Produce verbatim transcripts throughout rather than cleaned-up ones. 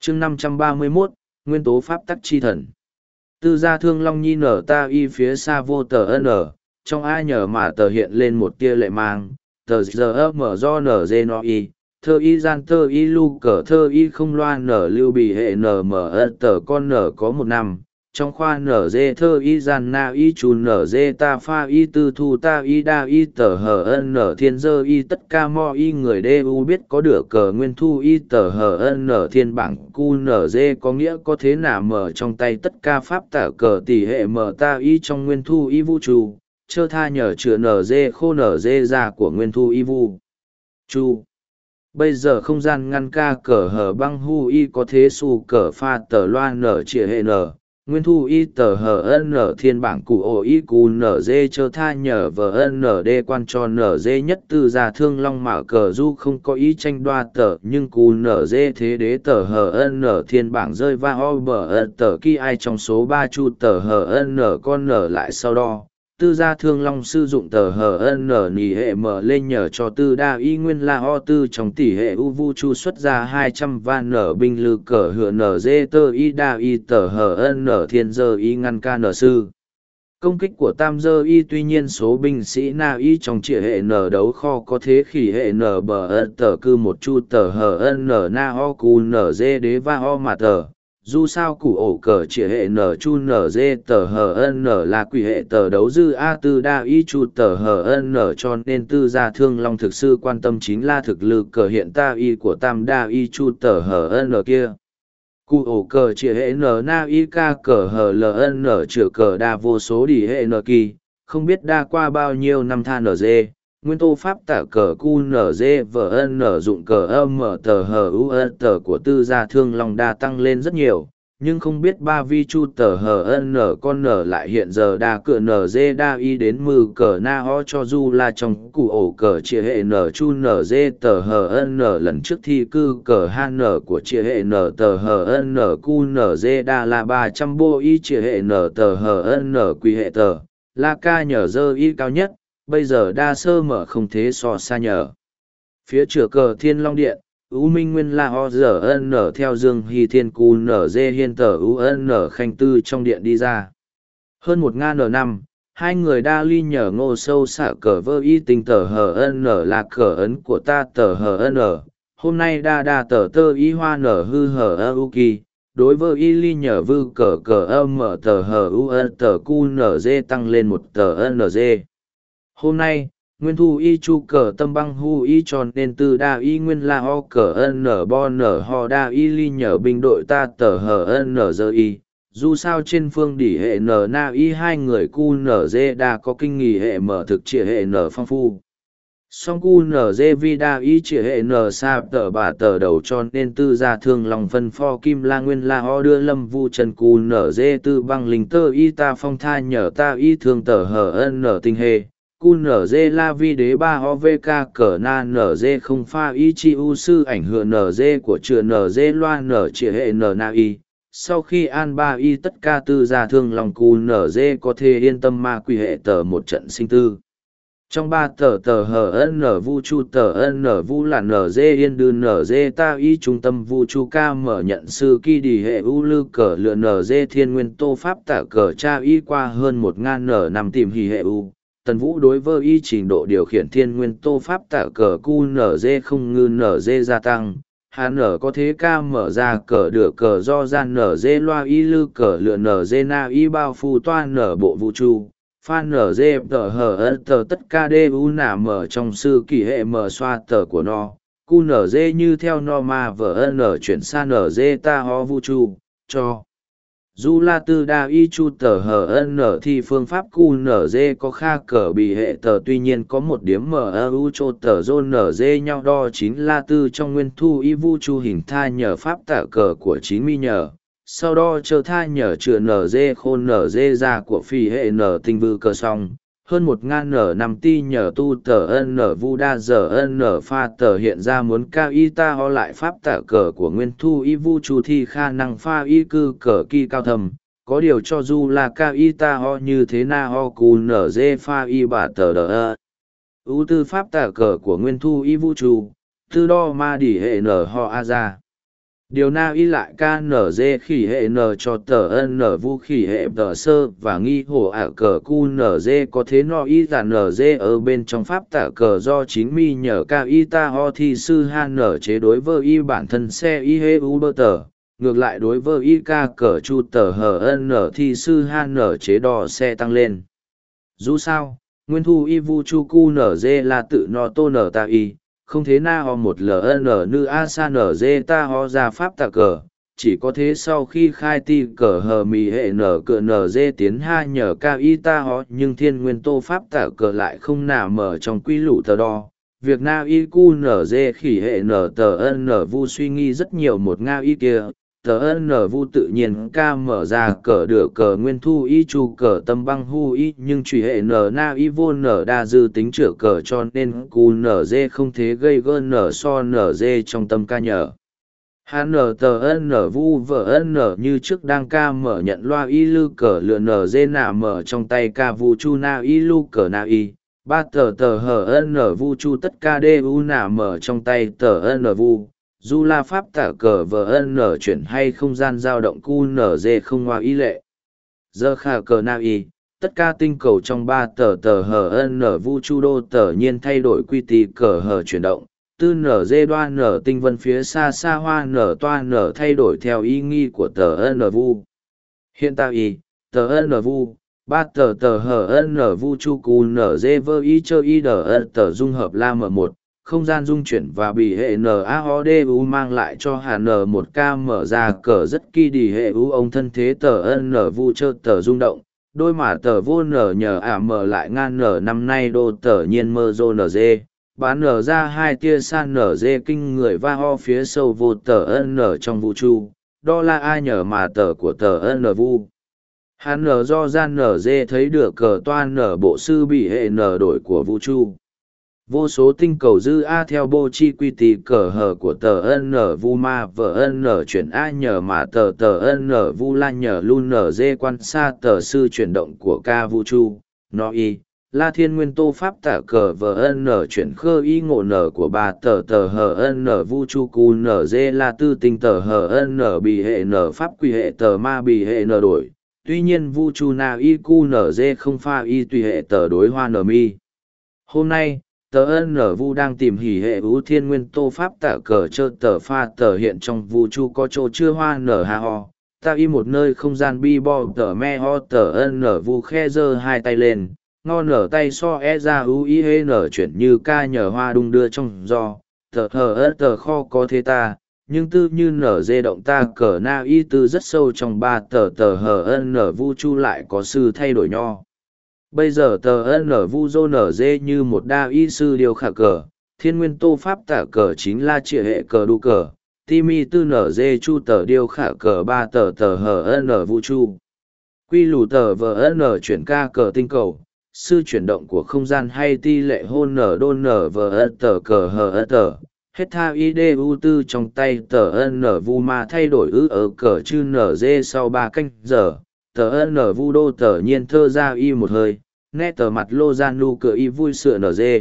chương năm trăm ba mươi mốt, nguyên tố pháp tắc chi thần. Tư gia thương long nhi nở ta y phía xa vô tờ n, trong ai nhờ mà tờ hiện lên một tia lệ mang, tờ giờ mở do nở dê no y, thơ y gian thơ y lu cờ thơ y không loa nở lưu bì hệ nở mở ơ tờ con nở có một năm. Trong khoa nở dê thơ y gian na y chù nở dê ta pha y tư thu ta y đa y tờ hờ ân nở thiên dơ y tất ca mo y người đê u biết có được cờ nguyên thu y tờ hờ ân nở thiên bảng cu nở dê có nghĩa có thế nào mở trong tay tất ca pháp tả cờ tỷ hệ mở ta y trong nguyên thu y vũ trụ chơ tha nhờ chữa nở dê khô nở dê ra của nguyên thu y vu chu. Bây giờ không gian ngăn ca cờ hờ băng hu y có thế su cờ pha tờ loa nở chĩa hệ nở nguyên thu y tờ hờ ân nở thiên bảng cụ ổ y cù nở dê chơ tha nhờ vờ ân nở đê quan cho nở dê nhất tư gia thương long mạo cờ du không có ý tranh đoa tờ nhưng cù nở dê thế đế tờ hờ ân nở thiên bảng rơi va o bờ ân tờ ki ai trong số ba chu tờ hờ ân nở con nở lại sau đó. Tư gia thương long sử dụng tờ hờ ân nở nỉ hệ mở lên nhờ cho tư đa y nguyên la o tư trong tỷ hệ u vu chu xuất ra hai trăm va nở binh lư cờ hựa nở dê tơ y đa y tờ hờ ân nở thiên dơ y ngăn ca nở sư. Công kích của tam dơ y tuy nhiên số binh sĩ na y trong trịa hệ nở đấu kho có thế khỉ hệ nở bờ ân tờ cư một chu tờ hờ ân nở na o cù nở dê đế va o mà tờ. Dù sao củ ổ cờ chỉ hệ nở chu nở dê tờ hờ ân nở là quỷ hệ tờ đấu dư a tư đa y chu tờ hờ ân nở cho nên tư gia thương long thực sự quan tâm chính là thực lực cờ hiện ta y của tam đa y chu tờ hờ ân nở kia. Cụ ổ cờ chỉ hệ nở na y ca cờ hờ ln nở chữa cờ đa vô số đi hệ nở kỳ, không biết đa qua bao nhiêu năm tha nở dê. Nguyên tố pháp tả cờ cu nở dê vờ nở dụng cờ âm mở tờ hờ u tờ của tư gia thương long đa tăng lên rất nhiều, nhưng không biết ba vi chu tờ hờ nở con nở lại hiện giờ đa cờ nở dê đa y đến mư cờ na ho cho du là trong cụ ổ cờ chia hệ nở chu nở dê tờ hờ nở lần trước thi cư cờ han nở của chia hệ nở tờ hờ nở cu nở dê đa là ba trăm bô y chia hệ nở tờ hờ nở quy hệ tờ la ca nhờ dơ y cao nhất. Bây giờ đa sơ mở không thế so xa nhờ. Phía chửa cờ thiên long điện, ưu minh nguyên la ho giờ ân nở theo dương hy thiên cù nở dê hiên tờ ưu ân nở khanh tư trong điện đi ra. Hơn một ngàn nở năm, hai người đa ly nhờ ngô sâu xạ cờ vơ y tình tờ hờ ân nở là cờ ấn của ta tờ hờ ân nở. Hôm nay đa đa tờ tơ y hoa nở hư hờ ơ u kỳ. Đối với y ly nhờ vư cờ cờ âm mở tờ hờ u ân tờ cu nở dê tăng lên một tờ ân nở dê. Hôm nay, nguyên thu y chu cờ tâm băng hu y cho nên từ đa y nguyên la ho cờ ân nở bo nở ho đa y ly nhờ binh đội ta tờ hờ ân nở dơ y. Dù sao trên phương đỉ hệ nở na y hai người cu nở dê đa có kinh nghỉ hệ mở thực trịa hệ nở phong phu. Song cu nở dê vi đa y trịa hệ nở sa tờ bà tờ đầu cho nên tư gia thương lòng phân pho kim la nguyên la ho đưa lâm vu trần cu nở dê tư băng linh tơ y ta phong tha nhờ ta y thương tờ hờ ân nở tinh hề. Cu nở dê la vi đế ba o v k cờ na nở dê không pha y chi u sư ảnh hưởng nở dê của chừa nở dê loa nở trịa hệ nở na y. Sau khi an ba y tất ca tư gia thương lòng cu nở dê có thể yên tâm ma quỷ hệ tờ một trận sinh tư. Trong ba tờ tờ hờ ân nở vu chu tờ ân nở vu là nở dê yên đư nở dê ta y trung tâm vu chu ca mở nhận sư kỳ đi hệ u lư cờ lựa nở dê thiên nguyên tô pháp tả cờ cha y qua hơn một ngàn nở nằm tìm hì hệ u. Tần Vũ đối với y trình độ điều khiển thiên nguyên tô pháp tả cờ cu nở dê không ngư nở dê gia tăng. Hà nở có thế ca mở ra cờ đửa cờ do gian nở dê loa y lư cờ lựa nở dê na y bao phu toa nở bộ vũ trụ. Phan nở dê tờ hờ ân tờ tất ca đê u nả mở trong sư kỷ hệ mở xoa tờ của nó. Cu nở dê như theo no ma vờ ân nở chuyển sang nở dê ta ho vũ trụ, cho. Du la tư đa y chu tờ hờ ân nở thì phương pháp cu nở dê có kha cờ bị hệ tờ tuy nhiên có một điểm mở ơ u chô tờ dôn nở dê nhau đo chín la tư trong nguyên thu y vu chu hình tha nhờ pháp tả cờ của chín mi nhờ. Sau đó chờ tha nhờ chữa nở dê khôn nở dê ra của phi hệ nở tinh vư cờ song. Hơn một ngàn nở nằm ti nhờ tu tờ ân nở vu đa giờ ân nở pha tờ hiện ra muốn cao y ta ho lại pháp tả cờ của nguyên thu y vu chu thi khả năng pha y cư cờ kỳ cao thầm. Có điều cho dù là cao y ta ho như thế na ho cù nở dê pha y bà tờ đờ ơ. Ú tư pháp tả cờ của nguyên thu y vu chu, tư đo ma đỉ hệ nở ho a ra. Điều na y lại kng khỉ hệ n cho tờ n vu khỉ hệ tờ sơ và nghi hổ ả cờ cu nz có thế no y giả nz ở bên trong pháp tả cờ do chính mi nhờ ca y ta ho thi sư han nở chế đối với y bản thân xe y hê u bơ tờ. Ngược lại đối với y ca cờ chu tờ hờ n thi sư han nở chế đò xe tăng lên. Dù sao, nguyên thu y vu chu cu nz là tự no tô nở ta y. Không thế na ho một ln nữ a sa nở dê ta ho ra pháp tà cờ, chỉ có thế sau khi khai ti cờ hờ mì hệ nở cờ nở dê tiến ha nhờ ca y ta ho nhưng thiên nguyên tô pháp tà cờ lại không nào mở trong quy lũ tờ đo. Việc na y cu nở dê khỉ hệ nở tờ n vu suy nghi rất nhiều một nga y kia, tờ n vu tự nhiên ca mở ra cờ được cờ nguyên thu y chu cờ tâm băng hu y nhưng truy hệ n na y vô nở đa dư tính chữa cờ cho nên cu nở dê không thế gây gơ nở so nở dê trong tâm ca nhờ. Hắn nở tờ n vu vợ n như trước đang ca mở nhận loa y lư cờ lựa nở dê nả mở trong tay ca vu chu na y lu cờ na y. Ba tờ tờ hờ n vu chu tất ca đê u nả mở trong tay tờ n vu. Dù là pháp tả cờ vờ nở chuyển hay không gian dao động cu nở dê không hoa y lệ. Giờ khả cờ na y, tất cả tinh cầu trong ba tờ tờ hờ nở vu chu đô tờ nhiên thay đổi quy tì cờ hờ chuyển động. Tư nở dê đoan nở tinh vân phía xa xa hoa nở toa nở thay đổi theo ý nghi của tờ n vu. Hiện tại y, tờ n vu, ba tờ tờ hờ n vu chu cu nở dê vơ y chơ y đờ tờ dung hợp la m một. Không gian dung chuyển và bị hệ nao mang lại cho hà n một ca mở ra cờ rất kỳ đi hệ u ông thân thế tờ n vu chơ tờ rung động đôi mà tờ vô nở nhờ ả mở lại ngan nở năm nay đô tờ nhiên mơ dô nở dê bán nở ra hai tia san nở dê kinh người va ho phía sâu vô tờ n trong vũ trụ đo la ai nhờ mà tờ của tờ n vu hà nở do gian nở dê thấy được cờ toan nở bộ sư bị hệ nở đổi của vũ trụ. Vô số tinh cầu dư A theo bô chi quy tì cờ hờ của tờ N vu ma vợ N chuyển A nhờ mà tờ tờ N vu la nhờ luôn N dê quan xa tờ sư chuyển động của ca vũ trụ, nó y, la thiên nguyên tô pháp tả cờ vợ N chuyển khơ y ngộ N của ba tờ tờ hờ N vu trụ cu N dê la tư tinh tờ hờ N bị hệ N pháp quy hệ tờ ma bị hệ N đổi, tuy nhiên vu trụ na y cu N dê không pha y tùy hệ tờ đối hoa N mi. Hôm nay, tờ n vu đang tìm hỉ hệ ưu thiên nguyên tô pháp tả cờ chơ tờ pha tờ hiện trong vũ trụ có chỗ chưa hoa nở ha ho ta y một nơi không gian bi bo tờ me ho tờ n vu khe giơ hai tay lên ngo nở tay so e ra ưu y hê nở chuyển như ca nhờ hoa đung đưa trong gió tờ hờ ớt tờ kho có thế ta nhưng tư như nở dê động ta cờ na y tư rất sâu trong ba tờ tờ hờ n vu chu lại có sư thay đổi nho. Bây giờ tờ n vu dô nở dê như một đa y sư điều khả cờ, thiên nguyên tô pháp tả cờ chính là trịa hệ cờ đu cờ, ti mi tư nở dê chu tờ điều khả cờ ba tờ tờ hờ n vu chu. Quy lù tờ vờ n chuyển ca cờ tinh cầu, sư chuyển động của không gian hay ti lệ hôn nở đôn nở vờ tờ cờ hờ tờ. Hết tha i đê u tư trong tay tờ n vu ma thay đổi ư ở cờ chư nở dê sau ba canh giờ. Tờ n vu đô tờ nhiên thơ ra y một hơi, nét tờ mặt lô gian lu cờ y vui sựa nở dê.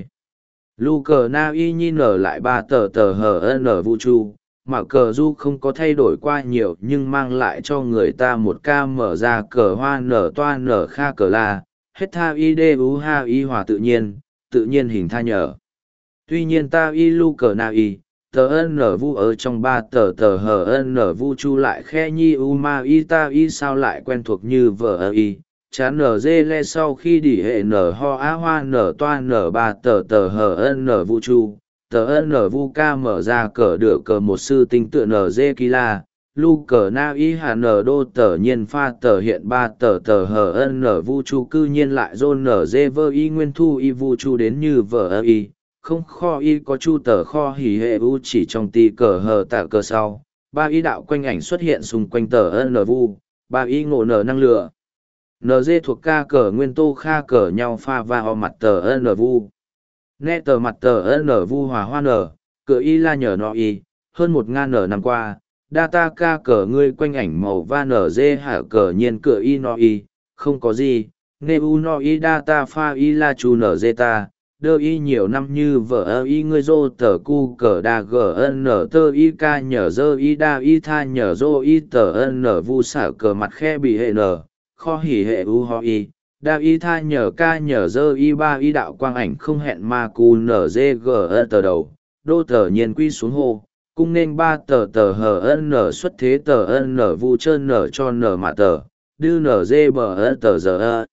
Lu cờ na y nhi nở lại ba tờ tờ hờ n vu chu, mà cờ du không có thay đổi qua nhiều nhưng mang lại cho người ta một ca mở ra cờ hoa nở toa nở kha cờ la, hết tha y đê u ha y hòa tự nhiên, tự nhiên hình tha nhở. Tuy nhiên ta y lu cờ na y, tờ n vu ở trong ba tờ tờ hờ n vu chu lại khe nhi u ma y ta y sao lại quen thuộc như vợ y chán nở dê le sau khi đỉ hệ nở ho á hoa nở toa nở ba tờ tờ hờ n vu chu tờ n vu ca mở ra cờ đửa cờ một sư tinh tựa nở dê kỳ la lu cờ na y hà nở đô tờ nhiên pha tờ hiện ba tờ tờ hờ n vu chu cư nhiên lại dôn nở dê vơ y nguyên thu y vu chu đến như vợ y không kho y có chu tờ kho hỉ hệ u chỉ trong ti cờ hờ tả cờ sau ba y đạo quanh ảnh xuất hiện xung quanh tờ n vu ba y ngộ nở năng lửa nd thuộc ca cờ nguyên tô kha cờ nhau pha va ho mặt tờ n vu nghe tờ mặt tờ n vu hòa hoa nở cờ y la nhờ nọ y hơn một ngàn nở năm qua đa ta ca cờ ngươi quanh ảnh màu va nở dê hạ cờ nhiên cờ y nọ y không có gì nghe u nọ y đa ta pha y la chu nở dê ta đơ y nhiều năm như vợ ơ y ngươi dô tờ cu cờ đa gờ ân nở tơ y ca nhờ dơ y đa y tha nhờ dô y tờ ân nở vu xả cờ mặt khe bị hệ nở, kho hỉ hệ u ho y, đa y tha nhờ ca nhờ dơ y ba y đạo quang ảnh không hẹn ma cu nở dê gờ ơ tờ đầu, đô tờ nhiên quy xuống hồ, cung nên ba tờ tờ hờ ân nở xuất thế tờ ân nở vu trơn nở cho nở mà tờ, đư nở dê bờ ơ tờ giờ ơ.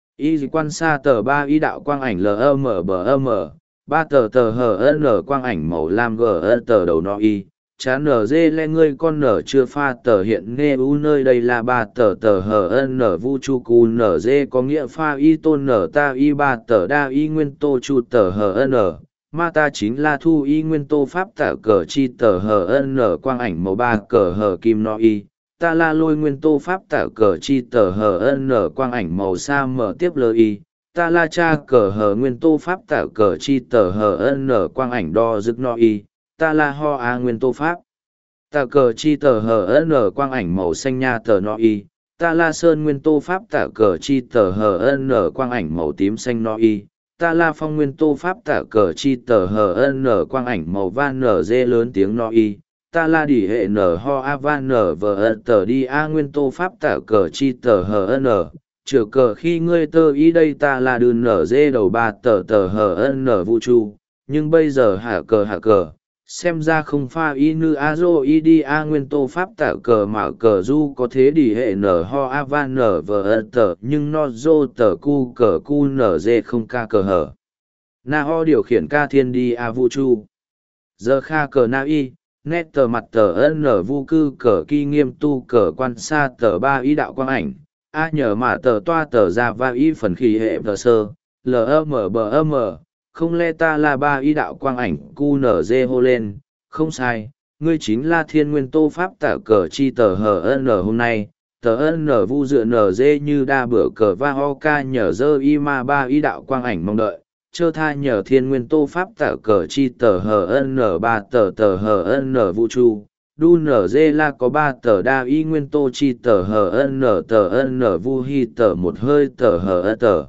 Y quan xa tờ ba y đạo quang ảnh lm bờ m, ba tờ tờ hờ n quang ảnh màu lam g tờ đầu no y, chá nở dê le ngươi con nở chưa pha tờ hiện nghe u nơi đây là ba tờ tờ hờ n vu chu cu nở dê có nghĩa pha y tôn nở ta y ba tờ đa y nguyên tô chu tờ hờ n, ma ta chính là thu y nguyên tô pháp tả cờ chi tờ hờ n quang ảnh màu ba cờ hờ kim no y. Ta la lôi nguyên tô pháp tả cờ chi tờ hờ n quang ảnh màu sa mở tiếp lơ y, ta la cha cờ hờ nguyên tô pháp tả cờ chi tờ hờ n quang ảnh đo dực no y, ta la ho a nguyên tô pháp tả cờ chi tờ hờ n quang ảnh màu xanh nha tờ no y, ta la sơn nguyên tô pháp tả cờ chi tờ hờ n quang ảnh màu tím xanh no y, ta la phong nguyên tô pháp tả cờ chi tờ hờ n quang ảnh màu van nở dê lớn tiếng no y. Ta la đỉ hệ nở ho a van nở vờ tờ đi a nguyên tô pháp tả cờ chi tờ hờ n, trừ cờ khi ngươi tơ y đây ta la đư nở dê đầu ba tờ tờ hờ n vũ tru, nhưng bây giờ hạ cờ hạ cờ, xem ra không pha y nư a dô y đi a nguyên tô pháp tả cờ mà cờ du có thế đỉ hệ nở ho a van nở vờ tờ nhưng no dô tờ cu cờ cu nở dê không ca cờ hở. Na ho điều khiển ca thiên đi a vũ tru. Giờ kha cờ na y. Nét tờ mặt tờ ân nở vu cư cờ kỳ nghiêm tu cờ quan xa tờ ba ý đạo quang ảnh, a nhờ mà tờ toa tờ ra va ý phần khí hệ tờ sơ, lm bờ m, không lẽ ta là ba ý đạo quang ảnh cu nở dê hô lên, không sai, ngươi chính là thiên nguyên tô pháp tả cờ chi tờ hờ n hôm nay, tờ ân nở vu dựa nở dê như đa bữa cờ va ho ca nhờ dơ y ma ba ý đạo quang ảnh mong đợi. Chơ tha nhờ thiên nguyên tô pháp tả cờ chi tờ hờ n ba tờ tờ hờ n vũ tru, đu nở dê la có ba tờ đa y nguyên tô chi tờ hờ n tờ n vu hi tờ một hơi tờ hờ tờ.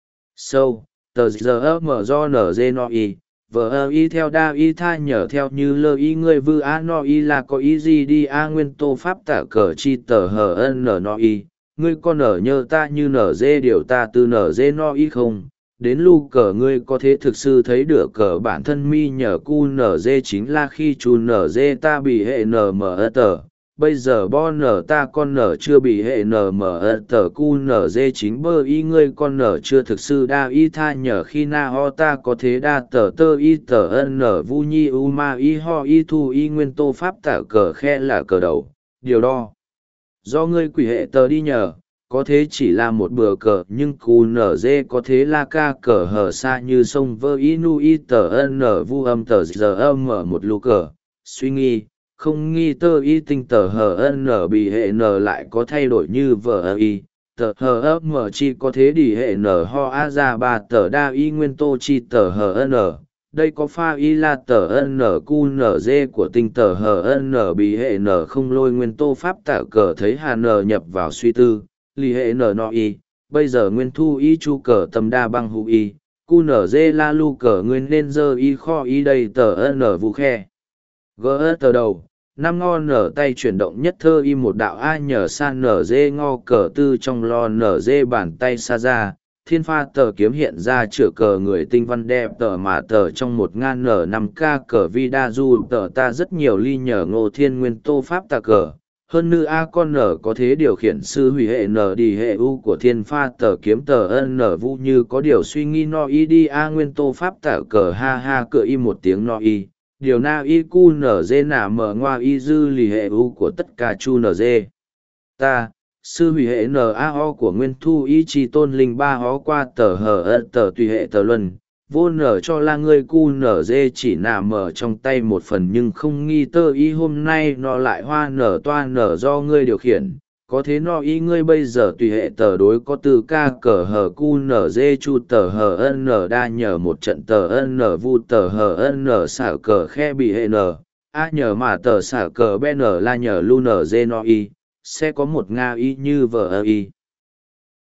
Sâu, tờ giờ mở do nở dê no y, vờ y theo đa y tha nhờ theo như lơ y ngươi vư a no y là có y gì đi a nguyên tô pháp tả cờ chi tờ hờ n no y, ngươi con nở nhờ ta như nở dê điều ta từ nở dê no y không. Đến lu cờ ngươi có thể thực sự thấy được cờ bản thân mi nhờ cu nở dê chính là khi chú nở dê ta bị hệ nở mở tờ, bây giờ bo nở ta con nở chưa bị hệ nở mở tờ cu nở dê chính bơ y ngươi con nở chưa thực sự đa y tha nhờ khi na ho ta có thế đa tờ tơ y tờ ân nở vu nhi u ma y ho y thu y nguyên tô pháp tả cờ khe là cờ đầu, điều đo. Do ngươi quỷ hệ tờ đi nhờ. Có thế chỉ là một bừa cờ nhưng cù nở dê có thế là ca cờ hở xa như sông vơ y nu y tờ ân nở vu âm tờ giờ âm ở một lù cờ, suy nghi, không nghi tơ y tinh tờ hở ân nở bị hệ nở lại có thay đổi như vờ y, tờ hở ấp mở chi có thế đi hệ nở ho a ra ba tờ đa y nguyên tô chi tờ hở ân nở. Đây có pha y là tờ ân nở cu nở dê của tinh tờ hở ân nở bị hệ nở không lôi nguyên tô pháp tả cờ thấy hà nở nhập vào suy tư. Lì hệ nở nọ y, bây giờ nguyên thu y chu cờ tầm đa băng hụ y, cu nở dê la lu cờ nguyên nên dơ y kho y đầy tờ nở vũ khe. Gỡ tờ đầu, năm ngo nở tay chuyển động nhất thơ y một đạo a nhờ san nở dê ngo cờ tư trong lo nở dê bàn tay xa ra, thiên pha tờ kiếm hiện ra chữa cờ người tinh văn đẹp tờ mà tờ trong một ngàn nở năm ca cờ vi đa du tờ ta rất nhiều ly nhờ ngô thiên nguyên tô pháp tà cờ. Hơn nữa a con nở có thế điều khiển sư hủy hệ nở đi hệ u của thiên pha tờ kiếm tờ ân nở vu như có điều suy nghi no y đi a nguyên tô pháp tả cờ ha ha cựa y một tiếng no y, điều na y cu nở dê nả mở ngoa y dư lì hệ u của tất cả chu nở dê. Ta, sư hủy hệ n a o của nguyên thu y chi tôn linh ba hó qua tờ hờ ân tờ tùy hệ tờ luân. Vô nở cho là ngươi cu nở dê chỉ nà mở trong tay một phần nhưng không nghi tơ y hôm nay nó lại hoa nở toa nở do ngươi điều khiển, có thế nó y ngươi bây giờ tùy hệ tờ đối có từ ca cờ hờ cu nở dê chu tờ hờ ân nở đa nhờ một trận tờ ân nở vu tờ hờ ân nở xả cờ khe bị hệ nở, a nhờ mà tờ xả cờ ben nở la nhờ lu nở dê nó y, sẽ có một nga y như vờ ơ y.